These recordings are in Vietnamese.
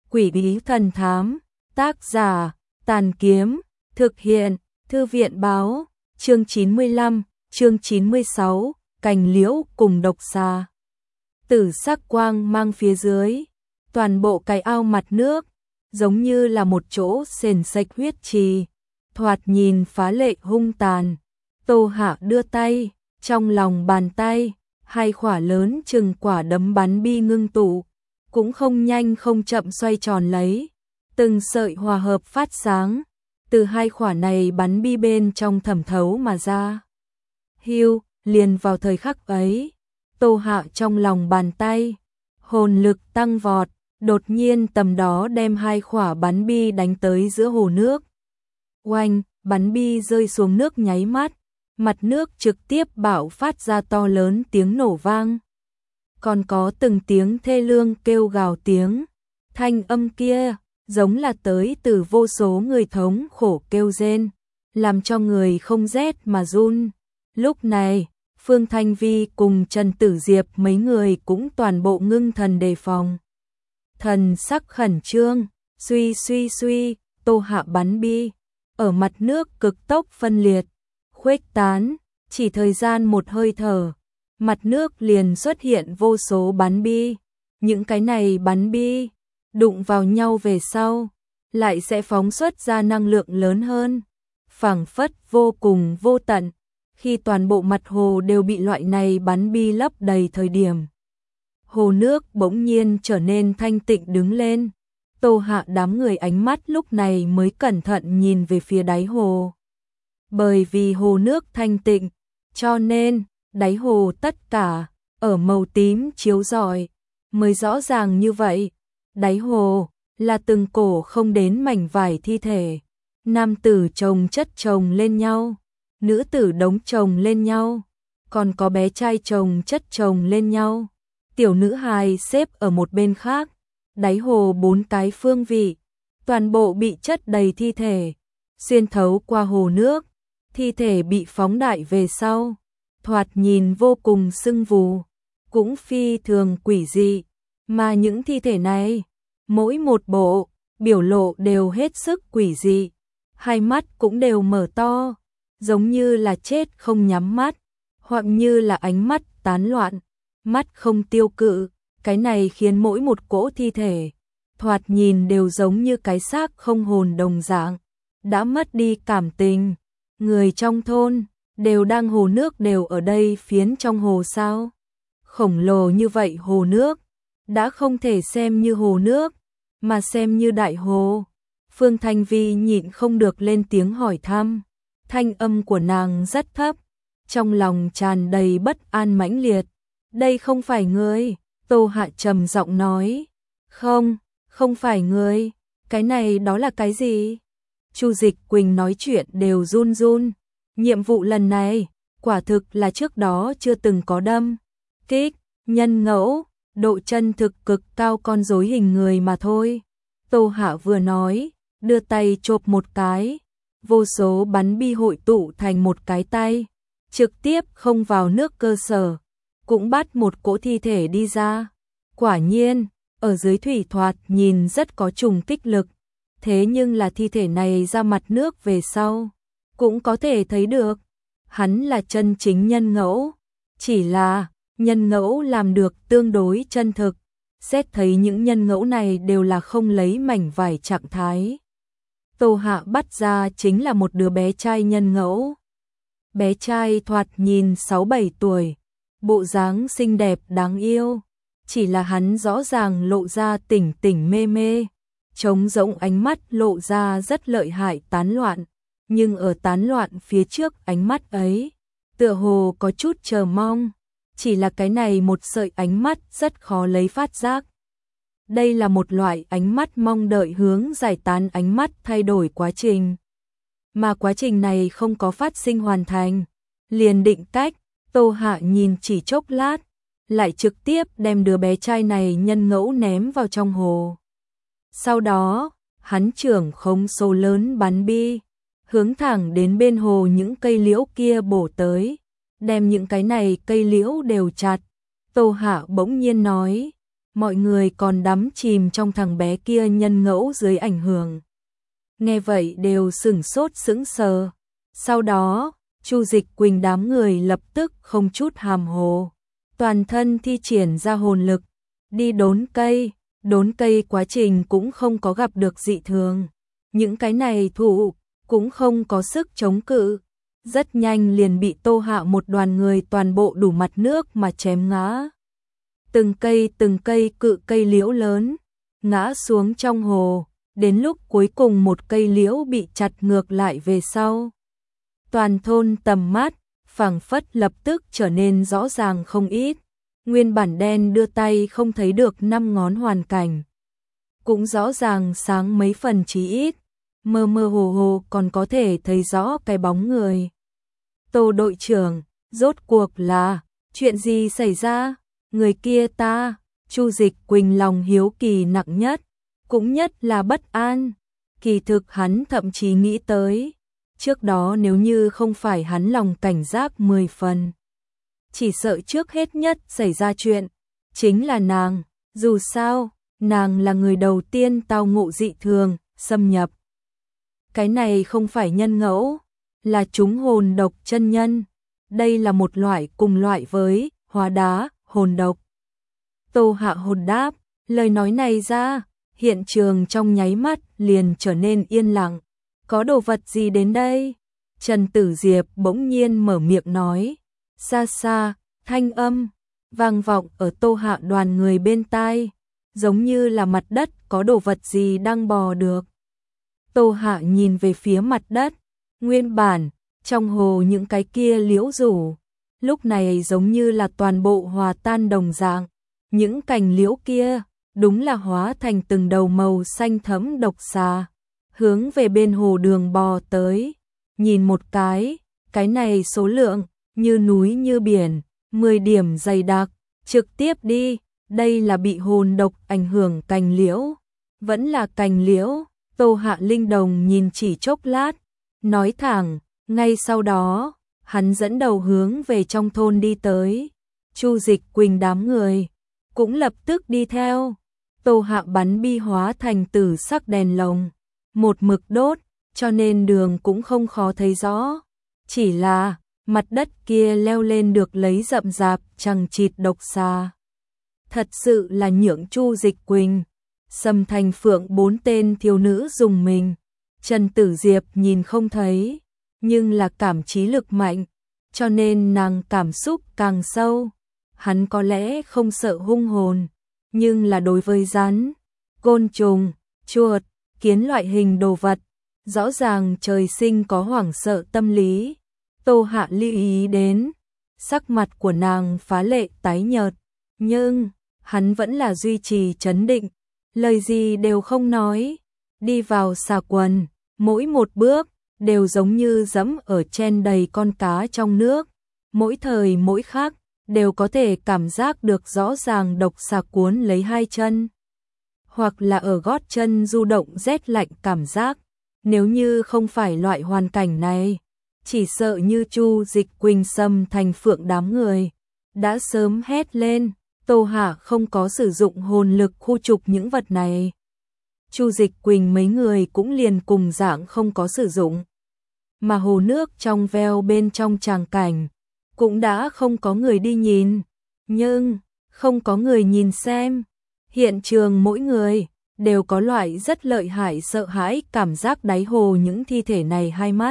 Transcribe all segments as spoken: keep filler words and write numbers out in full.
Quỷ bí thần thám, tác giả, Tàn Kiếm, thực hiện, Thư viện báo, chương chín mươi lăm, chương chín mươi sáu, cành liễu cùng độc xà. Tử sắc quang mang phía dưới, toàn bộ cái ao mặt nước, giống như là một chỗ sền sạch huyết trì, thoạt nhìn phá lệ hung tàn. Tô Hạ đưa tay, trong lòng bàn tay, hai quả lớn chừng quả đấm bắn bi ngưng tụ, cũng không nhanh không chậm xoay tròn lấy, từng sợi hòa hợp phát sáng, từ hai quả này bắn bi bên trong thẩm thấu mà ra. Hưu, liền vào thời khắc ấy, Tô Hạ trong lòng bàn tay, hồn lực tăng vọt, đột nhiên tầm đó đem hai quả bắn bi đánh tới giữa hồ nước. Oanh, bắn bi rơi xuống nước nháy mắt, mặt nước trực tiếp bạo phát ra to lớn tiếng nổ vang. Còn có từng tiếng thê lương kêu gào tiếng, thanh âm kia giống là tới từ vô số người thống khổ kêu rên, làm cho người không rét mà run. Lúc này, Phương Thanh Vi cùng Trần Tử Diệp mấy người cũng toàn bộ ngưng thần đề phòng. Thần sắc khẩn trương, suy suy suy, Tô Hạ bắn bi, ở mặt nước cực tốc phân liệt, khuếch tán, chỉ thời gian một hơi thở, mặt nước liền xuất hiện vô số bắn bi. Những cái này bắn bi, đụng vào nhau về sau, lại sẽ phóng xuất ra năng lượng lớn hơn, phảng phất vô cùng vô tận. Khi toàn bộ mặt hồ đều bị loại này bắn bi lấp đầy thời điểm, hồ nước bỗng nhiên trở nên thanh tịnh đứng lên. Tô Hạ đám người ánh mắt lúc này mới cẩn thận nhìn về phía đáy hồ. Bởi vì hồ nước thanh tịnh, cho nên đáy hồ tất cả ở màu tím chiếu rọi, mới rõ ràng như vậy. Đáy hồ là từng cổ không đến mảnh vải thi thể, nam tử chồng chất chồng lên nhau, nữ tử đống chồng lên nhau, còn có bé trai chồng chất chồng lên nhau, tiểu nữ hài xếp ở một bên khác. Đáy hồ bốn cái phương vị, toàn bộ bị chất đầy thi thể, xuyên thấu qua hồ nước, thi thể bị phóng đại về sau, thoạt nhìn vô cùng sưng vù, cũng phi thường quỷ dị, mà những thi thể này, mỗi một bộ, biểu lộ đều hết sức quỷ dị, hai mắt cũng đều mở to, giống như là chết không nhắm mắt, hoặc như là ánh mắt tán loạn, mắt không tiêu cự. Cái này khiến mỗi một cỗ thi thể, thoạt nhìn đều giống như cái xác không hồn đồng dạng, đã mất đi cảm tình. Người trong thôn, đều đang hồ nước đều ở đây phiến trong hồ sao. Khổng lồ như vậy hồ nước, đã không thể xem như hồ nước, mà xem như đại hồ. Phương Thanh Vi nhịn không được lên tiếng hỏi thăm, thanh âm của nàng rất thấp, trong lòng tràn đầy bất an mãnh liệt. Đây không phải ngươi. Tô Hạ trầm giọng nói, không, không phải ngươi, cái này đó là cái gì? Chu Dịch Quỳnh nói chuyện đều run run, nhiệm vụ lần này, quả thực là trước đó chưa từng có đâm, kích, nhân ngẫu, độ chân thực cực cao con rối hình người mà thôi. Tô Hạ vừa nói, đưa tay chộp một cái, vô số bắn bi hội tụ thành một cái tay, trực tiếp không vào nước cơ sở. Cũng bắt một cỗ thi thể đi ra. Quả nhiên, ở dưới thủy thoạt nhìn rất có trùng kích lực, thế nhưng là thi thể này ra mặt nước về sau, cũng có thể thấy được, hắn là chân chính nhân ngẫu, chỉ là nhân ngẫu làm được tương đối chân thực, xét thấy những nhân ngẫu này đều là không lấy mảnh vải trạng thái. Tô Hạ bắt ra chính là một đứa bé trai nhân ngẫu. Bé trai thoạt nhìn sáu bảy tuổi, bộ dáng xinh đẹp đáng yêu, chỉ là hắn rõ ràng lộ ra tỉnh tỉnh mê mê, trống rỗng ánh mắt lộ ra rất lợi hại tán loạn, nhưng ở tán loạn phía trước ánh mắt ấy, tựa hồ có chút chờ mong, chỉ là cái này một sợi ánh mắt rất khó lấy phát giác. Đây là một loại ánh mắt mong đợi hướng giải tán ánh mắt thay đổi quá trình, mà quá trình này không có phát sinh hoàn thành, liền định cách. Tô Hạ nhìn chỉ chốc lát, lại trực tiếp đem đứa bé trai này nhân ngẫu ném vào trong hồ. Sau đó, hắn trưởng khống số lớn bắn bi, hướng thẳng đến bên hồ những cây liễu kia bổ tới, đem những cái này cây liễu đều chặt. Tô Hạ bỗng nhiên nói, mọi người còn đắm chìm trong thằng bé kia nhân ngẫu dưới ảnh hưởng. Nghe vậy đều sửng sốt sững sờ. Sau đó, Chu Dịch Quỳnh đám người lập tức không chút hàm hồ, toàn thân thi triển ra hồn lực, đi đốn cây, đốn cây quá trình cũng không có gặp được dị thường. Những cái này thụ cũng không có sức chống cự, rất nhanh liền bị Tô Hạ một đoàn người toàn bộ đủ mặt nước mà chém ngã. Từng cây từng cây cự cây liễu lớn, ngã xuống trong hồ, đến lúc cuối cùng một cây liễu bị chặt ngược lại về sau. Toàn thôn tầm mắt, phảng phất lập tức trở nên rõ ràng không ít, nguyên bản đen đưa tay không thấy được năm ngón hoàn cảnh. Cũng rõ ràng sáng mấy phần chí ít, mơ mơ hồ hồ còn có thể thấy rõ cái bóng người. Tô đội trưởng, rốt cuộc là, chuyện gì xảy ra? Người kia ta, Chu Dịch Quỳnh lòng hiếu kỳ nặng nhất, cũng nhất là bất an. Kỳ thực hắn thậm chí nghĩ tới, trước đó nếu như không phải hắn lòng cảnh giác mười phần, chỉ sợ trước hết nhất xảy ra chuyện, chính là nàng, dù sao, nàng là người đầu tiên tao ngộ dị thường, xâm nhập. Cái này không phải nhân ngẫu, là chúng hồn độc chân nhân, đây là một loại cùng loại với hóa đá, hồn độc. Tô Hạ hồn đáp, lời nói này ra, hiện trường trong nháy mắt liền trở nên yên lặng. Có đồ vật gì đến đây? Trần Tử Diệp bỗng nhiên mở miệng nói. Xa xa, thanh âm, vang vọng ở Tô Hạ đoàn người bên tai, giống như là mặt đất có đồ vật gì đang bò được. Tô Hạ nhìn về phía mặt đất, nguyên bản, trong hồ những cái kia liễu rủ, lúc này giống như là toàn bộ hòa tan đồng dạng. Những cành liễu kia, đúng là hóa thành từng đầu màu xanh thẫm độc xà, hướng về bên hồ đường bò tới. Nhìn một cái, cái này số lượng, như núi như biển, mười điểm dày đặc, trực tiếp đi, đây là bị hồn độc ảnh hưởng cành liễu, vẫn là cành liễu. Tô Hạ linh đồng nhìn chỉ chốc lát, nói thẳng, ngay sau đó, hắn dẫn đầu hướng về trong thôn đi tới. Chu Dịch Quỳnh đám người cũng lập tức đi theo. Tô Hạ bắn bi hóa thành tử sắc đèn lồng, một mực đốt, cho nên đường cũng không khó thấy rõ. Chỉ là, mặt đất kia leo lên được lấy rậm rạp chằng chịt độc xà. Thật sự là nhượng Chu Dịch Quỳnh, Sâm Thành Phượng bốn tên thiếu nữ dùng mình. Trần Tử Diệp nhìn không thấy, nhưng là cảm trí lực mạnh, cho nên nàng cảm xúc càng sâu. Hắn có lẽ không sợ hung hồn, nhưng là đối với rắn, côn trùng, chuột, kiến loại hình đồ vật, rõ ràng trời sinh có hoảng sợ tâm lý. Tô Hạ lưu ý đến, sắc mặt của nàng phá lệ tái nhợt, nhưng hắn vẫn là duy trì trấn định, lời gì đều không nói, đi vào xà quần, mỗi một bước đều giống như dẫm ở trên đầy con cá trong nước, mỗi thời mỗi khắc đều có thể cảm giác được rõ ràng độc xà cuốn lấy hai chân, hoặc là ở gót chân du động rét lạnh cảm giác. Nếu như không phải loại hoàn cảnh này, chỉ sợ như Chu Dịch Quỳnh Sâm Thành Phượng đám người đã sớm hét lên. Tô Hạ không có sử dụng hồn lực khu trục những vật này. Chu Dịch Quỳnh mấy người cũng liền cùng dạng không có sử dụng. Mà hồ nước trong veo bên trong tràng cảnh cũng đã không có người đi nhìn, nhưng không có người nhìn xem. Hiện trường mỗi người đều có loại rất lợi hại sợ hãi cảm giác đáy hồ, những thi thể này hai mắt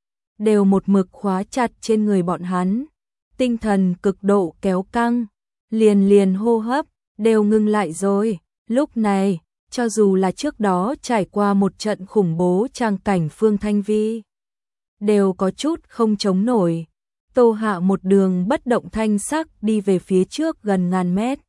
đều một mực khóa chặt trên người bọn hắn, tinh thần cực độ kéo căng, liền liền hô hấp đều ngưng lại rồi. Lúc này, cho dù là trước đó trải qua một trận khủng bố tràng cảnh Phương Thanh Vi đều có chút không chống nổi. Tô Hạ một đường bất động thanh sắc đi về phía trước gần ngàn mét,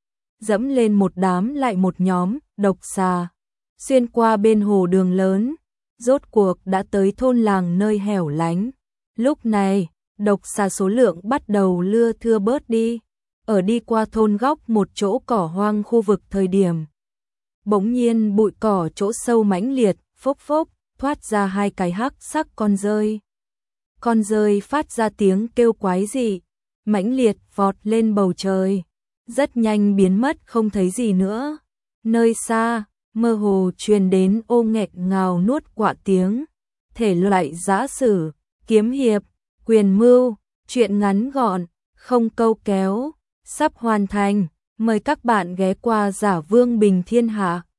dẫm lên một đám lại một nhóm độc xà, xuyên qua bên hồ đường lớn, rốt cuộc đã tới thôn làng nơi hẻo lánh. Lúc này, độc xà số lượng bắt đầu lưa thưa bớt đi. Ở đi qua thôn góc một chỗ cỏ hoang khu vực thời điểm, bỗng nhiên bụi cỏ chỗ sâu mãnh liệt, phốc phốc, thoát ra hai cái hắc sắc con dơi. Con dơi phát ra tiếng kêu quái dị, mãnh liệt vọt lên bầu trời. rất nhanh biến mất không thấy gì nữa. Nơi xa, mơ hồ truyền đến ô nghẹt ngào nuốt quả tiếng. Thể loại giã sử, kiếm hiệp, quyền mưu, truyện ngắn gọn, không câu kéo, sắp hoàn thành. Mời các bạn ghé qua Giả Vương Bình Thiên Hạ.